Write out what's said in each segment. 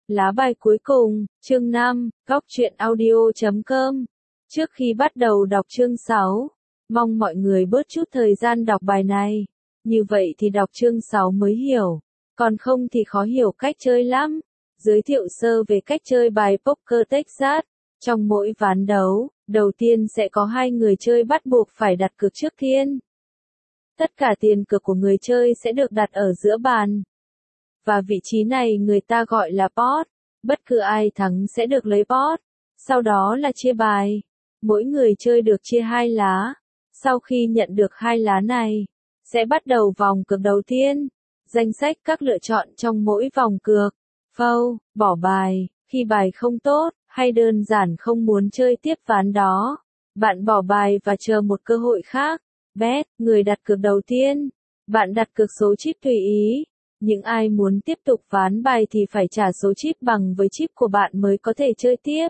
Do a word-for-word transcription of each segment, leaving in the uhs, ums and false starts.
Lá bài cuối cùng, chương năm, góc truyện audio chấm com. Trước khi bắt đầu đọc chương sáu, mong mọi người bớt chút thời gian đọc bài này. Như vậy thì đọc chương sáu mới hiểu, còn không thì khó hiểu cách chơi lắm. Giới thiệu sơ về cách chơi bài poker Texas. Trong mỗi ván đấu, đầu tiên sẽ có hai người chơi bắt buộc phải đặt cược trước tiên. Tất cả tiền cược của người chơi sẽ được đặt ở giữa bàn. Và vị trí này người ta gọi là pot. Bất cứ ai thắng sẽ được lấy pot. Sau đó là chia bài. Mỗi người chơi được chia hai lá. Sau khi nhận được hai lá này, sẽ bắt đầu vòng cược đầu tiên. Danh sách các lựa chọn trong mỗi vòng cược. Fold, bỏ bài, khi bài không tốt, hay đơn giản không muốn chơi tiếp ván đó. Bạn bỏ bài và chờ một cơ hội khác. Bet, người đặt cược đầu tiên. Bạn đặt cược số chip tùy ý. Những ai muốn tiếp tục ván bài thì phải trả số chip bằng với chip của bạn mới có thể chơi tiếp.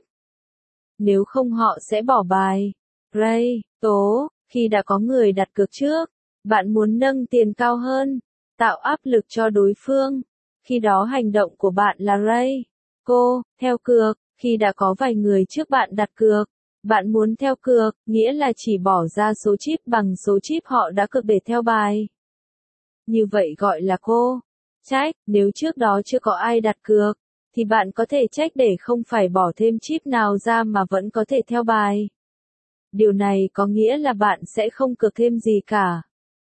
Nếu không họ sẽ bỏ bài. Ray, tố, khi đã có người đặt cược trước, bạn muốn nâng tiền cao hơn, tạo áp lực cho đối phương. Khi đó hành động của bạn là Ray. Cô, theo cược, khi đã có vài người trước bạn đặt cược, bạn muốn theo cược, nghĩa là chỉ bỏ ra số chip bằng số chip họ đã cược để theo bài. Như vậy gọi là cô. Check, nếu trước đó chưa có ai đặt cược, thì bạn có thể check để không phải bỏ thêm chip nào ra mà vẫn có thể theo bài. Điều này có nghĩa là bạn sẽ không cược thêm gì cả.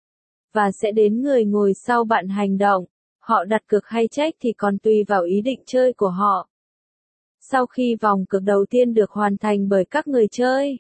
Và sẽ đến người ngồi sau bạn hành động, họ đặt cược hay check thì còn tùy vào ý định chơi của họ. Sau khi vòng cược đầu tiên được hoàn thành bởi các người chơi,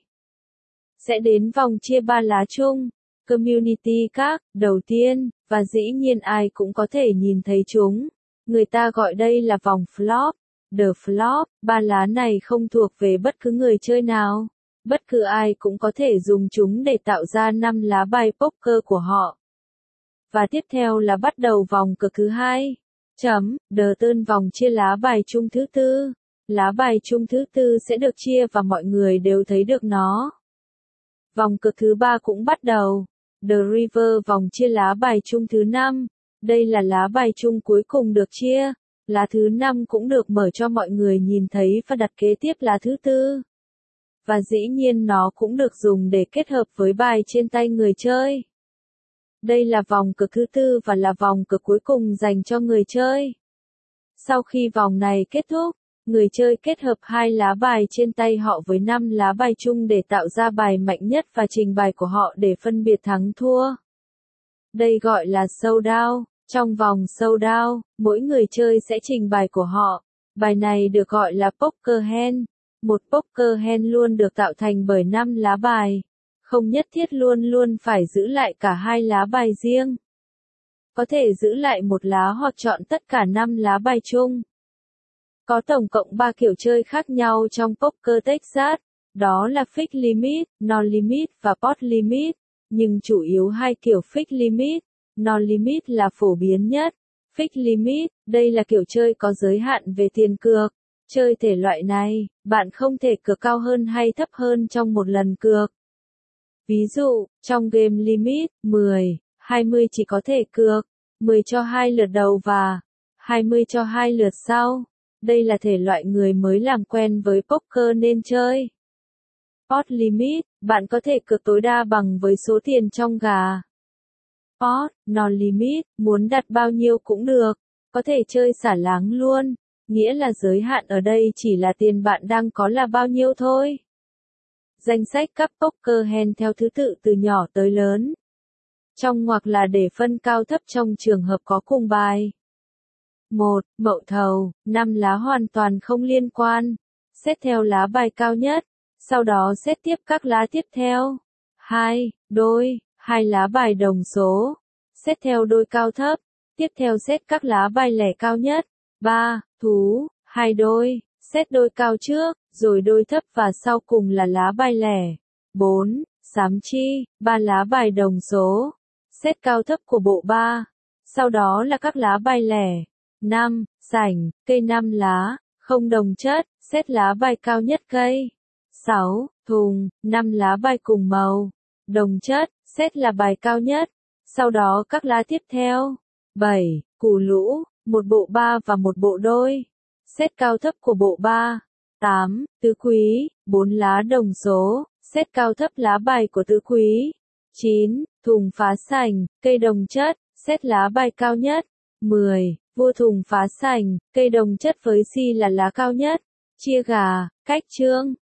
sẽ đến vòng chia ba lá chung. Community card, đầu tiên, và dĩ nhiên ai cũng có thể nhìn thấy chúng. Người ta gọi đây là vòng flop. The flop, ba lá này không thuộc về bất cứ người chơi nào. Bất cứ ai cũng có thể dùng chúng để tạo ra năm lá bài poker của họ. Và tiếp theo là bắt đầu vòng cược thứ hai. Chấm, the turn vòng chia lá bài chung thứ tư. Lá bài chung thứ tư sẽ được chia và mọi người đều thấy được nó. Vòng cược thứ ba cũng bắt đầu. The river vòng chia lá bài chung thứ năm. Đây là lá bài chung cuối cùng được chia. Lá thứ năm cũng được mở cho mọi người nhìn thấy và đặt kế tiếp lá thứ tư. Và dĩ nhiên nó cũng được dùng để kết hợp với bài trên tay người chơi. Đây là vòng cược thứ tư và là vòng cược cuối cùng dành cho người chơi. Sau khi vòng này kết thúc, người chơi kết hợp hai lá bài trên tay họ với năm lá bài chung để tạo ra bài mạnh nhất và trình bài của họ để phân biệt thắng thua. Đây gọi là showdown. Trong vòng showdown, mỗi người chơi sẽ trình bài của họ. Bài này được gọi là poker hand. Một poker hand luôn được tạo thành bởi năm lá bài. Không nhất thiết luôn luôn phải giữ lại cả hai lá bài riêng. Có thể giữ lại một lá hoặc chọn tất cả năm lá bài chung. Có tổng cộng ba kiểu chơi khác nhau trong poker Texas, đó là fix limit, non-limit và pot limit, nhưng chủ yếu hai kiểu fix limit, non-limit là phổ biến nhất. Fix limit, đây là kiểu chơi có giới hạn về tiền cược. Chơi thể loại này, bạn không thể cược cao hơn hay thấp hơn trong một lần cược. Ví dụ, trong game limit, mười, hai mươi chỉ có thể cược, mười cho hai lượt đầu và hai mươi cho hai lượt sau. Đây là thể loại người mới làm quen với poker nên chơi. Pot limit, bạn có thể cược tối đa bằng với số tiền trong gà. Pot, non-limit, muốn đặt bao nhiêu cũng được, có thể chơi xả láng luôn, nghĩa là giới hạn ở đây chỉ là tiền bạn đang có là bao nhiêu thôi. Danh sách các poker hand theo thứ tự từ nhỏ tới lớn. Trong ngoặc là để phân cao thấp trong trường hợp có cùng bài. một. Mậu thầu, năm lá hoàn toàn không liên quan. Xét theo lá bài cao nhất, sau đó xét tiếp các lá tiếp theo. hai. Đôi, hai lá bài đồng số. Xét theo đôi cao thấp, tiếp theo xét các lá bài lẻ cao nhất. ba. Thú, hai đôi, xét đôi cao trước, rồi đôi thấp và sau cùng là lá bài lẻ. bốn. Xám chi, ba lá bài đồng số. Xét cao thấp của bộ ba. Sau đó là các lá bài lẻ. năm. Sảnh, cây năm lá, không đồng chất, xét lá bài cao nhất cây. sáu. Thùng, năm lá bài cùng màu, đồng chất, xét là bài cao nhất. Sau đó các lá tiếp theo. bảy. Củ lũ, một bộ ba và một bộ đôi. Xét cao thấp của bộ ba. tám. Tứ quý, bốn lá đồng số, xét cao thấp lá bài của tứ quý. chín. Thùng phá sành, cây đồng chất, xét lá bài cao nhất. mười. Vua thùng phá sành, cây đồng chất với si là lá cao nhất. Chia gà, cách chương.